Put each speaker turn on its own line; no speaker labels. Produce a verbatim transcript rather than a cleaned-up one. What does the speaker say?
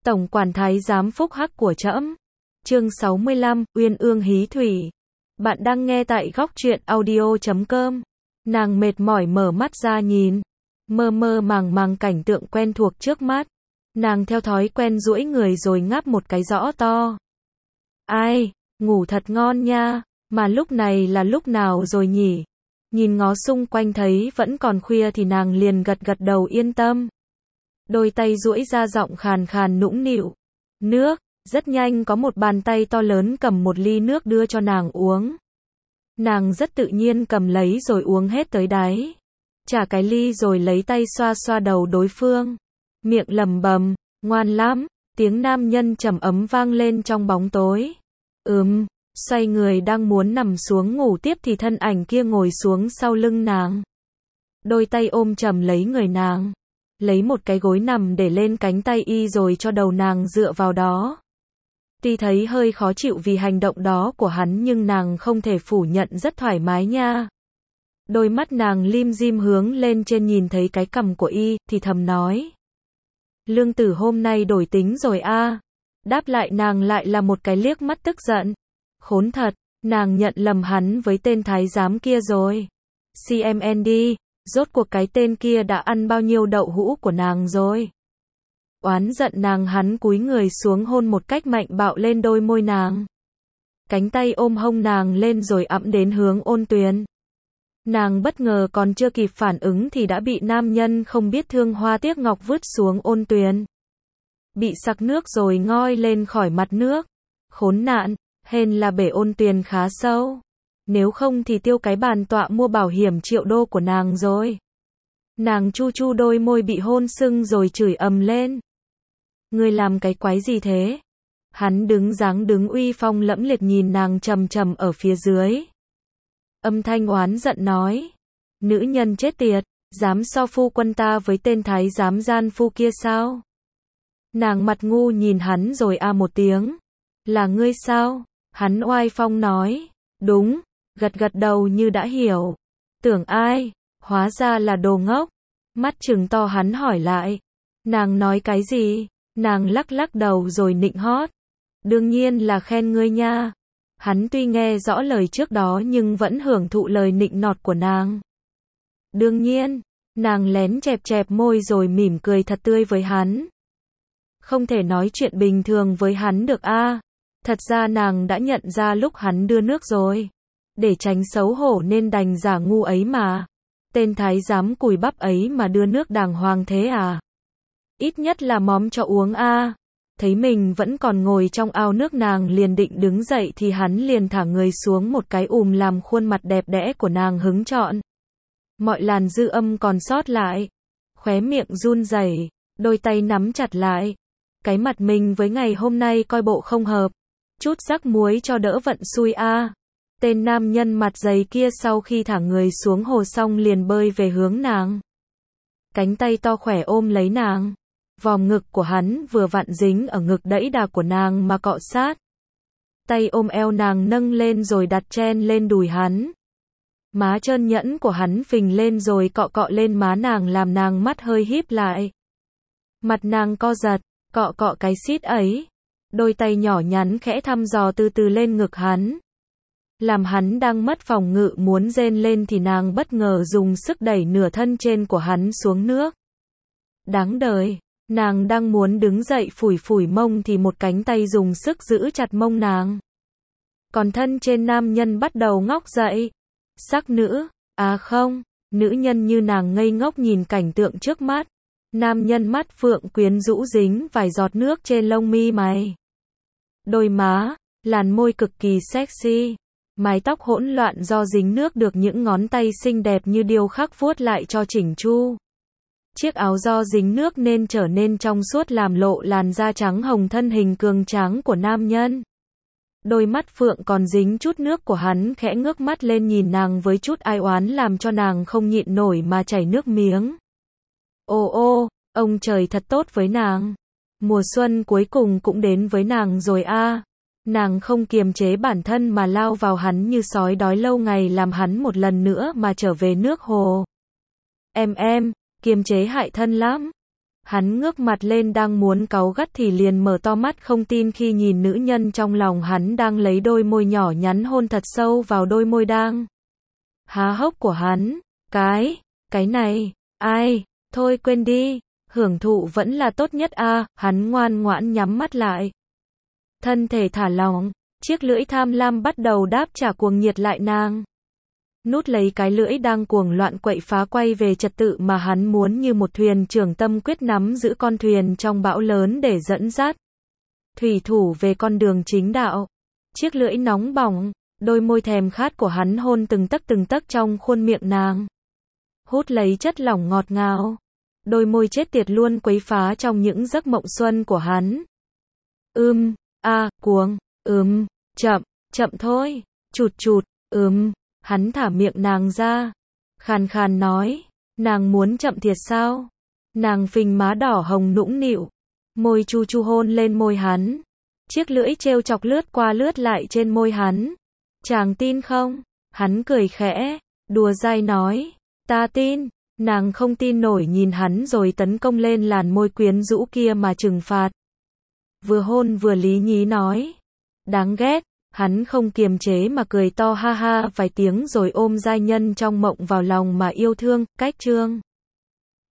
Tổng quản thái giám phúc hắc của trẫm. Chương sáu mươi lăm, Uyên ương hí thủy. Bạn đang nghe tại góc truyện audio chấm com. Nàng mệt mỏi mở mắt ra nhìn, mơ mơ màng màng cảnh tượng quen thuộc trước mắt. Nàng theo thói quen duỗi người rồi ngáp một cái rõ to. Ai, ngủ thật ngon nha, mà lúc này là lúc nào rồi nhỉ? Nhìn ngó xung quanh thấy vẫn còn khuya thì nàng liền gật gật đầu yên tâm. Đôi tay duỗi ra giọng khàn khàn nũng nịu. Nước, rất nhanh có một bàn tay to lớn cầm một ly nước đưa cho nàng uống. Nàng rất tự nhiên cầm lấy rồi uống hết tới đáy. Trả cái ly rồi lấy tay xoa xoa đầu đối phương. Miệng lẩm bẩm, ngoan lắm, tiếng nam nhân trầm ấm vang lên trong bóng tối. Ừm, xoay người đang muốn nằm xuống ngủ tiếp thì thân ảnh kia ngồi xuống sau lưng nàng. Đôi tay ôm chầm lấy người nàng. Lấy một cái gối nằm để lên cánh tay y rồi cho đầu nàng dựa vào đó. Tuy thấy hơi khó chịu vì hành động đó của hắn nhưng nàng không thể phủ nhận rất thoải mái nha. Đôi mắt nàng lim dim hướng lên trên nhìn thấy cái cằm của y, thì thầm nói. Lương tử hôm nay đổi tính rồi a. Đáp lại nàng lại là một cái liếc mắt tức giận. Khốn thật, nàng nhận lầm hắn với tên thái giám kia rồi. xê em en đi. Rốt cuộc cái tên kia đã ăn bao nhiêu đậu hũ của nàng rồi. Oán giận nàng hắn cúi người xuống hôn một cách mạnh bạo lên đôi môi nàng. Cánh tay ôm hông nàng lên rồi ẵm đến hướng Ôn Tuyền. Nàng bất ngờ còn chưa kịp phản ứng thì đã bị nam nhân không biết thương hoa tiếc ngọc vứt xuống Ôn Tuyền. Bị sặc nước rồi ngoi lên khỏi mặt nước. Khốn nạn, hên là bể Ôn Tuyền khá sâu. Nếu không thì tiêu cái bàn tọa mua bảo hiểm triệu đô của nàng rồi. Nàng chu chu đôi môi bị hôn sưng rồi chửi ầm lên. Ngươi làm cái quái gì thế? Hắn đứng dáng đứng uy phong lẫm liệt nhìn nàng trầm trầm ở phía dưới. Âm thanh oán giận nói. Nữ nhân chết tiệt, dám so phu quân ta với tên thái giám gian phu kia sao? Nàng mặt ngu nhìn hắn rồi a một tiếng. Là ngươi sao? Hắn oai phong nói. Đúng. Gật gật đầu như đã hiểu. Tưởng ai? Hóa ra là đồ ngốc. Mắt trừng to hắn hỏi lại. Nàng nói cái gì? Nàng lắc lắc đầu rồi nịnh hót. Đương nhiên là khen ngươi nha. Hắn tuy nghe rõ lời trước đó nhưng vẫn hưởng thụ lời nịnh nọt của nàng. Đương nhiên, nàng lén chẹp chẹp môi rồi mỉm cười thật tươi với hắn. Không thể nói chuyện bình thường với hắn được a. Thật ra nàng đã nhận ra lúc hắn đưa nước rồi. Để tránh xấu hổ nên đành giả ngu ấy mà. Tên thái giám cùi bắp ấy mà đưa nước đàng hoàng thế à? Ít nhất là móm cho uống a. Thấy mình vẫn còn ngồi trong ao nước nàng liền định đứng dậy thì hắn liền thả người xuống một cái ùm làm khuôn mặt đẹp đẽ của nàng hứng trọn. Mọi làn dư âm còn sót lại. Khóe miệng run rẩy, đôi tay nắm chặt lại. Cái mặt mình với ngày hôm nay coi bộ không hợp. Chút rắc muối cho đỡ vận xui a. Tên nam nhân mặt dày kia sau khi thả người xuống hồ xong liền bơi về hướng nàng. Cánh tay to khỏe ôm lấy nàng. Vòng ngực của hắn vừa vặn dính ở ngực đẫy đà của nàng mà cọ sát. Tay ôm eo nàng nâng lên rồi đặt chen lên đùi hắn. Má trơn nhẵn của hắn phình lên rồi cọ cọ lên má nàng làm nàng mắt hơi híp lại. Mặt nàng co giật, cọ cọ cái xít ấy. Đôi tay nhỏ nhắn khẽ thăm dò từ từ lên ngực hắn. Làm hắn đang mất phòng ngự muốn rên lên thì nàng bất ngờ dùng sức đẩy nửa thân trên của hắn xuống nước. Đáng đời, nàng đang muốn đứng dậy phủi phủi mông thì một cánh tay dùng sức giữ chặt mông nàng. Còn thân trên nam nhân bắt đầu ngóc dậy. Sắc nữ, à không, nữ nhân như nàng ngây ngốc nhìn cảnh tượng trước mắt. Nam nhân mắt phượng quyến rũ dính vài giọt nước trên lông mi mày. Đôi má, làn môi cực kỳ sexy. Mái tóc hỗn loạn do dính nước được những ngón tay xinh đẹp như điêu khắc vuốt lại cho chỉnh chu. Chiếc áo do dính nước nên trở nên trong suốt làm lộ làn da trắng hồng thân hình cường tráng của nam nhân. Đôi mắt phượng còn dính chút nước của hắn khẽ ngước mắt lên nhìn nàng với chút ai oán làm cho nàng không nhịn nổi mà chảy nước miếng. Ô ô, ông trời thật tốt với nàng. Mùa xuân cuối cùng cũng đến với nàng rồi a. Nàng không kiềm chế bản thân mà lao vào hắn như sói đói lâu ngày làm hắn một lần nữa mà trở về nước hồ. Em em, kiềm chế hại thân lắm. Hắn ngước mặt lên đang muốn cáu gắt thì liền mở to mắt không tin khi nhìn nữ nhân trong lòng hắn đang lấy đôi môi nhỏ nhắn hôn thật sâu vào đôi môi đang há hốc của hắn. Cái, cái này, ai, thôi quên đi, hưởng thụ vẫn là tốt nhất a, hắn ngoan ngoãn nhắm mắt lại. Thân thể thả lỏng, chiếc lưỡi tham lam bắt đầu đáp trả cuồng nhiệt lại nàng. Nút lấy cái lưỡi đang cuồng loạn quậy phá quay về trật tự mà hắn muốn như một thuyền trưởng tâm quyết nắm giữ con thuyền trong bão lớn để dẫn dắt thủy thủ về con đường chính đạo. Chiếc lưỡi nóng bỏng, đôi môi thèm khát của hắn hôn từng tấc từng tấc trong khuôn miệng nàng. Hút lấy chất lỏng ngọt ngào. Đôi môi chết tiệt luôn quấy phá trong những giấc mộng xuân của hắn. Ưm, a, à, cuồng, ừm, chậm, chậm thôi, chụt chụt, ừm. Hắn thả miệng nàng ra, khàn khàn nói, nàng muốn chậm thiệt sao? Nàng phình má đỏ hồng nũng nịu, môi chu chu hôn lên môi hắn. Chiếc lưỡi trêu chọc lướt qua lướt lại trên môi hắn. Chàng tin không? Hắn cười khẽ, đùa dai nói, ta tin. Nàng không tin nổi nhìn hắn rồi tấn công lên làn môi quyến rũ kia mà trừng phạt. Vừa hôn vừa lý nhí nói, đáng ghét. Hắn không kiềm chế mà cười to ha ha vài tiếng rồi ôm giai nhân trong mộng vào lòng mà yêu thương. Cách chương